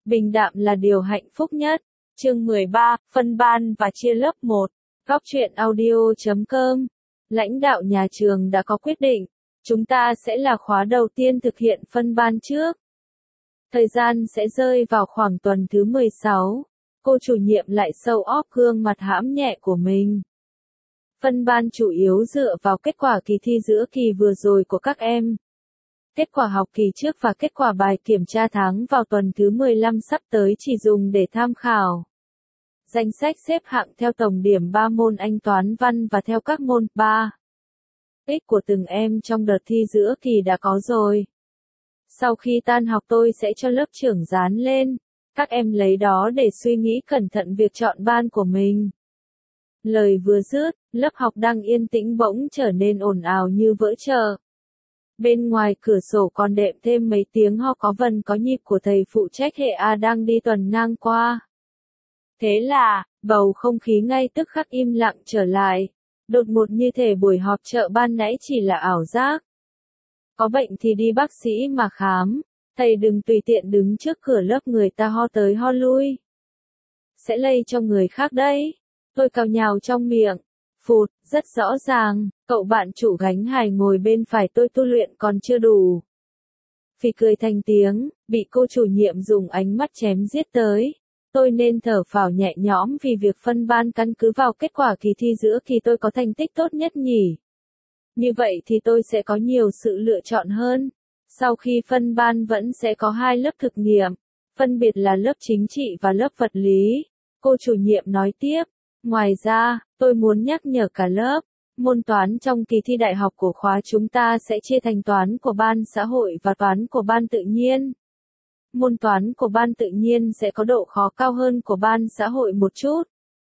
Bình đạm là điều hạnh phúc nhất. Chương 13, phân ban và chia lớp 1. Góc truyện audio.com. Lãnh đạo nhà trường đã có quyết định, chúng ta sẽ là khóa đầu tiên thực hiện phân ban trước. Thời gian sẽ rơi vào khoảng tuần thứ 16. Cô chủ nhiệm lại show off gương mặt hãm nhẹ của mình. Phân ban chủ yếu dựa vào kết quả kỳ thi giữa kỳ vừa rồi của các em. Kết quả học kỳ trước và kết quả bài kiểm tra tháng vào tuần thứ 15 sắp tới chỉ dùng để tham khảo. Danh sách xếp hạng theo tổng điểm 3 môn Anh toán văn và theo các môn 3. X của từng em trong đợt thi giữa kỳ đã có rồi. Sau khi tan học tôi sẽ cho lớp trưởng dán lên. Các em lấy đó để suy nghĩ cẩn thận việc chọn ban của mình. Lời vừa dứt, lớp học đang yên tĩnh bỗng trở nên ồn ào như vỡ chợ. Bên ngoài cửa sổ còn đệm thêm mấy tiếng ho có vần có nhịp của thầy phụ trách hệ A đang đi tuần ngang qua. Thế là, bầu không khí ngay tức khắc im lặng trở lại. Đột ngột như thể buổi họp chợ ban nãy chỉ là ảo giác. Có bệnh thì đi bác sĩ mà khám. Thầy đừng tùy tiện đứng trước cửa lớp người ta ho tới ho lui. Sẽ lây cho người khác đấy. Tôi cào nhào trong miệng. Phụt, rất rõ ràng, cậu bạn chủ gánh hài ngồi bên phải tôi tu luyện còn chưa đủ. Phì cười thành tiếng, bị cô chủ nhiệm dùng ánh mắt chém giết tới. Tôi nên thở phào nhẹ nhõm vì việc phân ban căn cứ vào kết quả kỳ thi giữa kỳ tôi có thành tích tốt nhất nhỉ. Như vậy thì tôi sẽ có nhiều sự lựa chọn hơn. Sau khi phân ban vẫn sẽ có 2 lớp thực nghiệm, phân biệt là lớp chính trị và lớp vật lý. Cô chủ nhiệm nói tiếp, ngoài ra, tôi muốn nhắc nhở cả lớp, môn toán trong kỳ thi đại học của khóa chúng ta sẽ chia thành toán của ban xã hội và toán của ban tự nhiên. Môn toán của ban tự nhiên sẽ có độ khó cao hơn của ban xã hội một chút.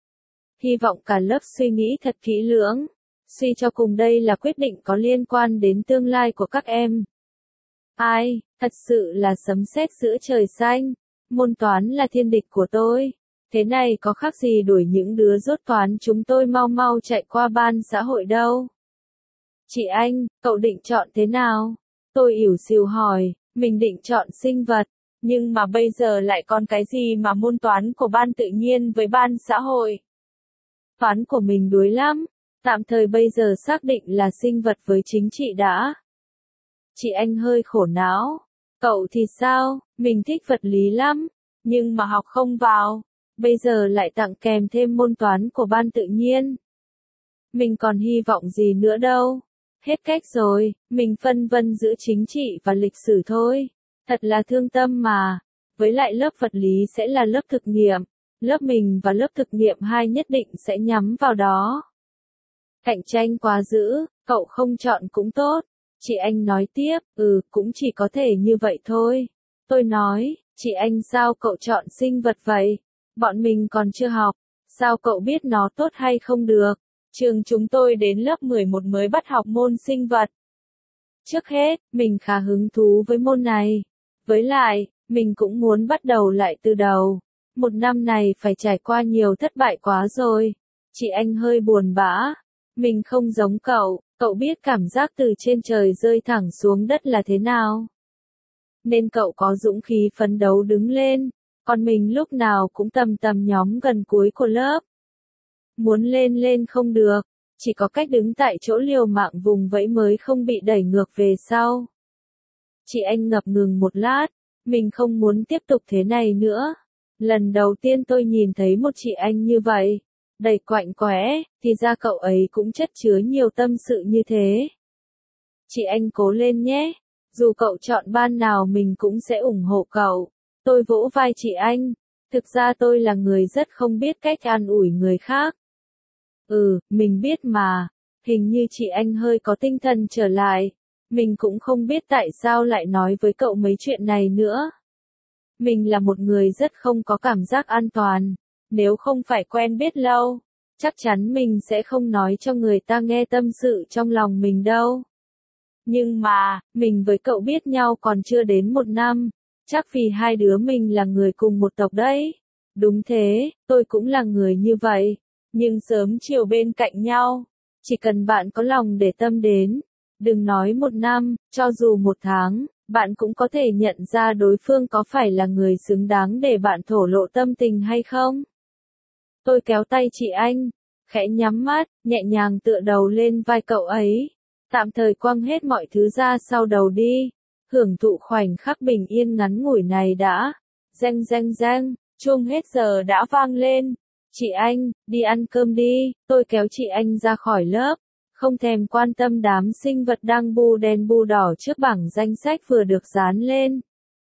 Hy vọng cả lớp suy nghĩ thật kỹ lưỡng. Suy cho cùng đây là quyết định có liên quan đến tương lai của các em. Ai, thật sự là sấm sét giữa trời xanh. Môn toán là thiên địch của tôi. Thế này có khác gì đuổi những đứa dốt toán chúng tôi mau mau chạy qua ban xã hội đâu. Chị Anh, cậu định chọn thế nào? Tôi ỉu xìu hỏi, mình định chọn sinh vật. Nhưng mà bây giờ lại còn cái gì mà môn toán của ban tự nhiên với ban xã hội? Toán của mình đuối lắm. Tạm thời bây giờ xác định là sinh vật với chính trị đã. Chị Anh hơi khổ não. Cậu thì sao? Mình thích vật lý lắm. Nhưng mà học không vào. Bây giờ lại tặng kèm thêm môn toán của ban tự nhiên. Mình còn hy vọng gì nữa đâu. Hết cách rồi, mình phân vân giữa chính trị và lịch sử thôi. Thật là thương tâm mà. Với lại lớp vật lý sẽ là lớp thực nghiệm. Lớp mình và lớp thực nghiệm 2 nhất định sẽ nhắm vào đó. Cạnh tranh quá dữ, cậu không chọn cũng tốt. Chị Anh nói tiếp, cũng chỉ có thể như vậy thôi. Tôi nói, chị Anh sao cậu chọn sinh vật vậy? Bọn mình còn chưa học, sao cậu biết nó tốt hay không được? Trường chúng tôi đến lớp 11 mới bắt học môn sinh vật. Trước hết, mình khá hứng thú với môn này. Với lại, mình cũng muốn bắt đầu lại từ đầu. Một năm này phải trải qua nhiều thất bại quá rồi. Chị Anh hơi buồn bã. Mình không giống cậu, cậu biết cảm giác từ trên trời rơi thẳng xuống đất là thế nào. Nên cậu có dũng khí phấn đấu đứng lên, còn mình lúc nào cũng tầm nhóm gần cuối của lớp. Muốn lên không được, chỉ có cách đứng tại chỗ liều mạng vùng vẫy mới không bị đẩy ngược về sau. Chị Anh ngập ngừng một lát, mình không muốn tiếp tục thế này nữa. Lần đầu tiên tôi nhìn thấy một chị Anh như vậy. Đầy quạnh quẽ, thì ra cậu ấy cũng chất chứa nhiều tâm sự như thế. Chị Anh cố lên nhé, dù cậu chọn ban nào mình cũng sẽ ủng hộ cậu. Tôi vỗ vai chị Anh, thực ra tôi là người rất không biết cách an ủi người khác. Mình biết mà, hình như chị Anh hơi có tinh thần trở lại. Mình cũng không biết tại sao lại nói với cậu mấy chuyện này nữa. Mình là một người rất không có cảm giác an toàn. Nếu không phải quen biết lâu, chắc chắn mình sẽ không nói cho người ta nghe tâm sự trong lòng mình đâu. Nhưng mà, mình với cậu biết nhau còn chưa đến 1 năm, chắc vì 2 đứa mình là người cùng một tộc đấy. Đúng thế, tôi cũng là người như vậy, nhưng sớm chiều bên cạnh nhau, chỉ cần bạn có lòng để tâm đến, đừng nói 1 năm, cho dù 1 tháng, bạn cũng có thể nhận ra đối phương có phải là người xứng đáng để bạn thổ lộ tâm tình hay không. Tôi kéo tay chị anh, khẽ nhắm mắt, nhẹ nhàng tựa đầu lên vai cậu ấy. Tạm thời quăng hết mọi thứ ra sau đầu đi. Hưởng thụ khoảnh khắc bình yên ngắn ngủi này đã. Reng reng reng, chuông hết giờ đã vang lên. Chị anh, đi ăn cơm đi. Tôi kéo chị anh ra khỏi lớp. Không thèm quan tâm đám sinh vật đang bu đen bu đỏ trước bảng danh sách vừa được dán lên.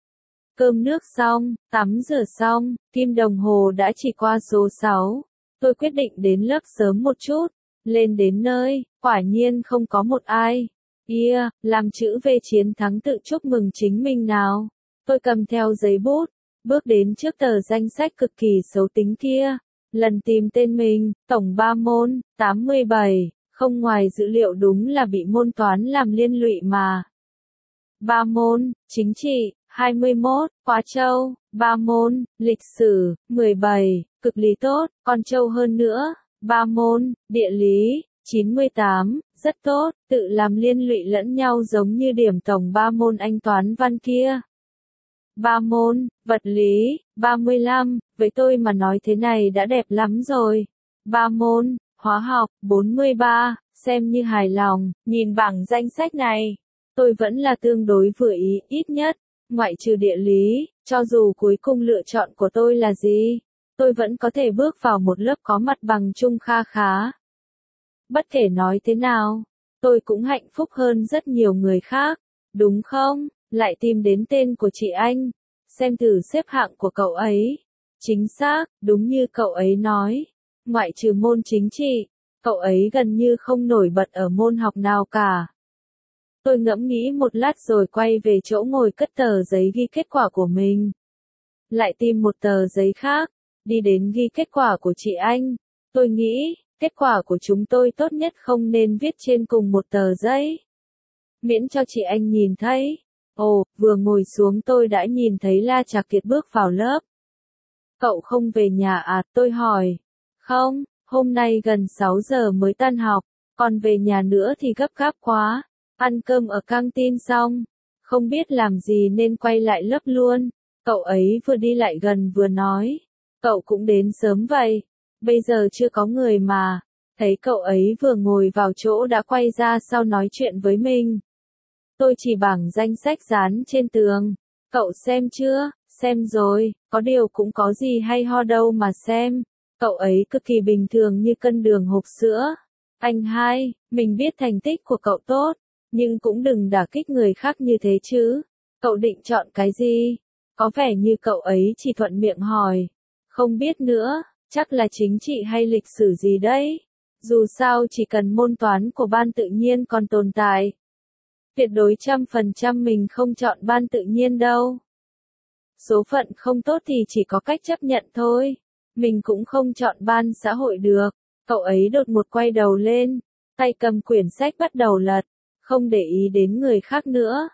Cơm nước xong, tắm rửa xong, kim đồng hồ đã chỉ qua số 6. Tôi quyết định đến lớp sớm một chút. Lên đến nơi, quả nhiên không có một ai. Làm chữ V chiến thắng tự chúc mừng chính mình nào. Tôi cầm theo giấy bút, bước đến trước tờ danh sách cực kỳ xấu tính kia. Lần tìm tên mình, tổng 3 môn, 87, không ngoài dữ liệu đúng là bị môn toán làm liên lụy mà. 3 môn, chính trị, 21, quá trâu, 3 môn, lịch sử, 17, cực lý tốt, còn trâu hơn nữa, 3 môn, địa lý, 98, rất tốt, tự làm liên lụy lẫn nhau giống như điểm tổng 3 môn Anh toán văn kia. 3 môn, vật lý, 35, với tôi mà nói thế này đã đẹp lắm rồi. 3 môn, hóa học, 43, xem như hài lòng, nhìn bảng danh sách này. Tôi vẫn là tương đối vừa ý, ít nhất, ngoại trừ địa lý, cho dù cuối cùng lựa chọn của tôi là gì, tôi vẫn có thể bước vào một lớp có mặt bằng chung kha khá. Bất kể nói thế nào, tôi cũng hạnh phúc hơn rất nhiều người khác, đúng không? Lại tìm đến tên của chị anh, xem thử xếp hạng của cậu ấy. Chính xác, đúng như cậu ấy nói, ngoại trừ môn chính trị, cậu ấy gần như không nổi bật ở môn học nào cả. Tôi ngẫm nghĩ một lát rồi quay về chỗ ngồi cất tờ giấy ghi kết quả của mình. Lại tìm một tờ giấy khác, đi đến ghi kết quả của chị anh. Tôi nghĩ, kết quả của chúng tôi tốt nhất không nên viết trên cùng một tờ giấy. Miễn cho chị anh nhìn thấy. Ồ, vừa ngồi xuống tôi đã nhìn thấy La Trạc Kiệt bước vào lớp. Cậu không về nhà à, tôi hỏi. Không, hôm nay gần 6 giờ mới tan học, còn về nhà nữa thì gấp gáp quá. Ăn cơm ở căng tin xong, không biết làm gì nên quay lại lớp luôn. Cậu ấy vừa đi lại gần vừa nói. Cậu cũng đến sớm vậy, bây giờ chưa có người mà. Thấy cậu ấy vừa ngồi vào chỗ đã quay ra sau nói chuyện với mình. Tôi chỉ bảng danh sách dán trên tường. Cậu xem chưa? Xem rồi, có điều cũng có gì hay ho đâu mà xem. Cậu ấy cực kỳ bình thường như cân đường hộp sữa. Anh hai, mình biết thành tích của cậu tốt, nhưng cũng đừng đả kích người khác như thế chứ. Cậu định chọn cái gì? Có vẻ như cậu ấy chỉ thuận miệng hỏi. Không biết nữa, chắc là chính trị hay lịch sử gì đấy. Dù sao chỉ cần môn toán của ban tự nhiên còn tồn tại. Tuyệt đối 100% mình không chọn ban tự nhiên đâu. Số phận không tốt thì chỉ có cách chấp nhận thôi. Mình cũng không chọn ban xã hội được. Cậu ấy đột ngột quay đầu lên, tay cầm quyển sách bắt đầu lật, không để ý đến người khác nữa.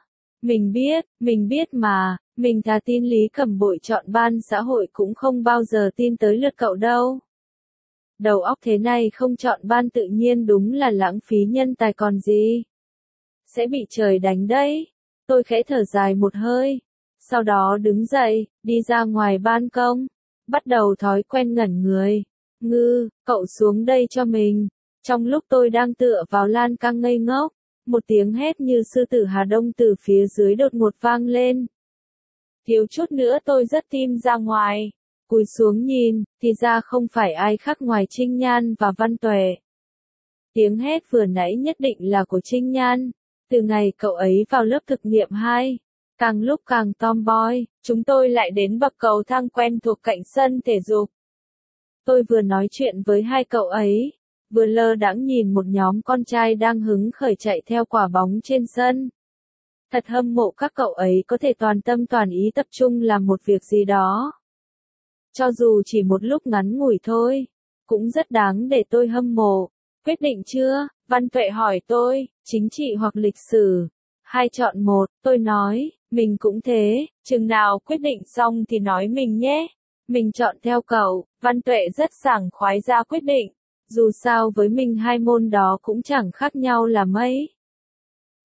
Mình biết mà, mình thà tin Lý Cẩm Bội chọn ban xã hội cũng không bao giờ tin tới lượt cậu đâu. Đầu óc thế này không chọn ban tự nhiên đúng là lãng phí nhân tài còn gì. Sẽ bị trời đánh đấy. Tôi khẽ thở dài một hơi. Sau đó đứng dậy, đi ra ngoài ban công. Bắt đầu thói quen ngẩn người. Cậu xuống đây cho mình. Trong lúc tôi đang tựa vào lan can ngây ngốc, một tiếng hét như sư tử Hà Đông từ phía dưới đột ngột vang lên. Thiếu chút nữa tôi rất tim ra ngoài. Cúi xuống nhìn, thì ra không phải ai khác ngoài Trinh Nhan và Văn Tuệ. Tiếng hét vừa nãy nhất định là của Trinh Nhan. Từ ngày cậu ấy vào lớp thực nghiệm 2, càng lúc càng tomboy, chúng tôi lại đến bậc cầu thang quen thuộc cạnh sân thể dục. Tôi vừa nói chuyện với hai cậu ấy, vừa lơ đãng nhìn một nhóm con trai đang hứng khởi chạy theo quả bóng trên sân. Thật hâm mộ các cậu ấy có thể toàn tâm toàn ý tập trung làm một việc gì đó. Cho dù chỉ một lúc ngắn ngủi thôi, cũng rất đáng để tôi hâm mộ. Quyết định chưa? Văn Tuệ hỏi tôi, chính trị hoặc lịch sử? Hai chọn một, tôi nói, mình cũng thế, chừng nào quyết định xong thì nói mình nhé. Mình chọn theo cậu, Văn Tuệ rất sảng khoái ra quyết định. Dù sao với mình hai môn đó cũng chẳng khác nhau là mấy.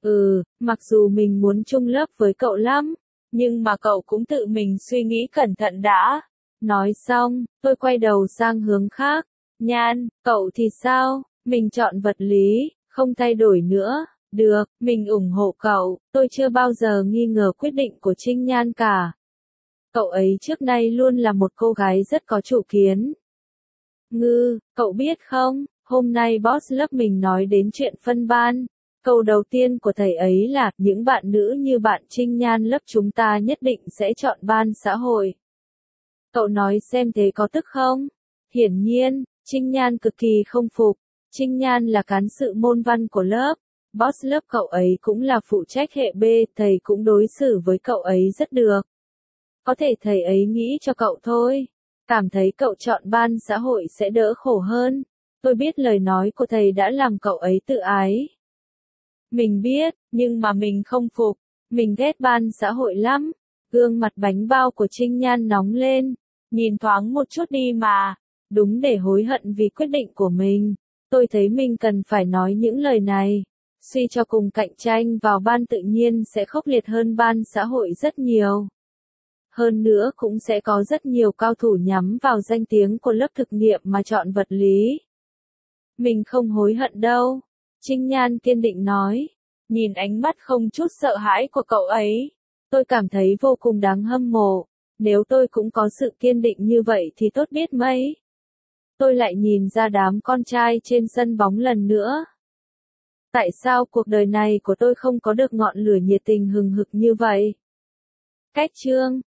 Mặc dù mình muốn chung lớp với cậu lắm, nhưng mà cậu cũng tự mình suy nghĩ cẩn thận đã. Nói xong, tôi quay đầu sang hướng khác. Nhan, cậu thì sao? Mình chọn vật lý, không thay đổi nữa. Được, mình ủng hộ cậu, tôi chưa bao giờ nghi ngờ quyết định của Trinh Nhan cả. Cậu ấy trước nay luôn là một cô gái rất có chủ kiến. Cậu biết không, hôm nay boss lớp mình nói đến chuyện phân ban. Câu đầu tiên của thầy ấy là, những bạn nữ như bạn Trinh Nhan lớp chúng ta nhất định sẽ chọn ban xã hội. Cậu nói xem thế có tức không? Hiển nhiên, Trinh Nhan cực kỳ không phục. Trinh Nhan là cán sự môn văn của lớp. Boss lớp cậu ấy cũng là phụ trách hệ B, thầy cũng đối xử với cậu ấy rất được. Có thể thầy ấy nghĩ cho cậu thôi. Cảm thấy cậu chọn ban xã hội sẽ đỡ khổ hơn. Tôi biết lời nói của thầy đã làm cậu ấy tự ái. Mình biết, nhưng mà mình không phục. Mình ghét ban xã hội lắm. Gương mặt bánh bao của Trinh Nhan nóng lên. Nhìn thoáng một chút đi mà. Đúng để hối hận vì quyết định của mình. Tôi thấy mình cần phải nói những lời này. Suy cho cùng cạnh tranh vào ban tự nhiên sẽ khốc liệt hơn ban xã hội rất nhiều. Hơn nữa cũng sẽ có rất nhiều cao thủ nhắm vào danh tiếng của lớp thực nghiệm mà chọn vật lý. Mình không hối hận đâu. Trinh Nhan kiên định nói. Nhìn ánh mắt không chút sợ hãi của cậu ấy. Tôi cảm thấy vô cùng đáng hâm mộ. Nếu tôi cũng có sự kiên định như vậy thì tốt biết mấy. Tôi lại nhìn ra đám con trai trên sân bóng lần nữa. Tại sao cuộc đời này của tôi không có được ngọn lửa nhiệt tình hừng hực như vậy? Cách chương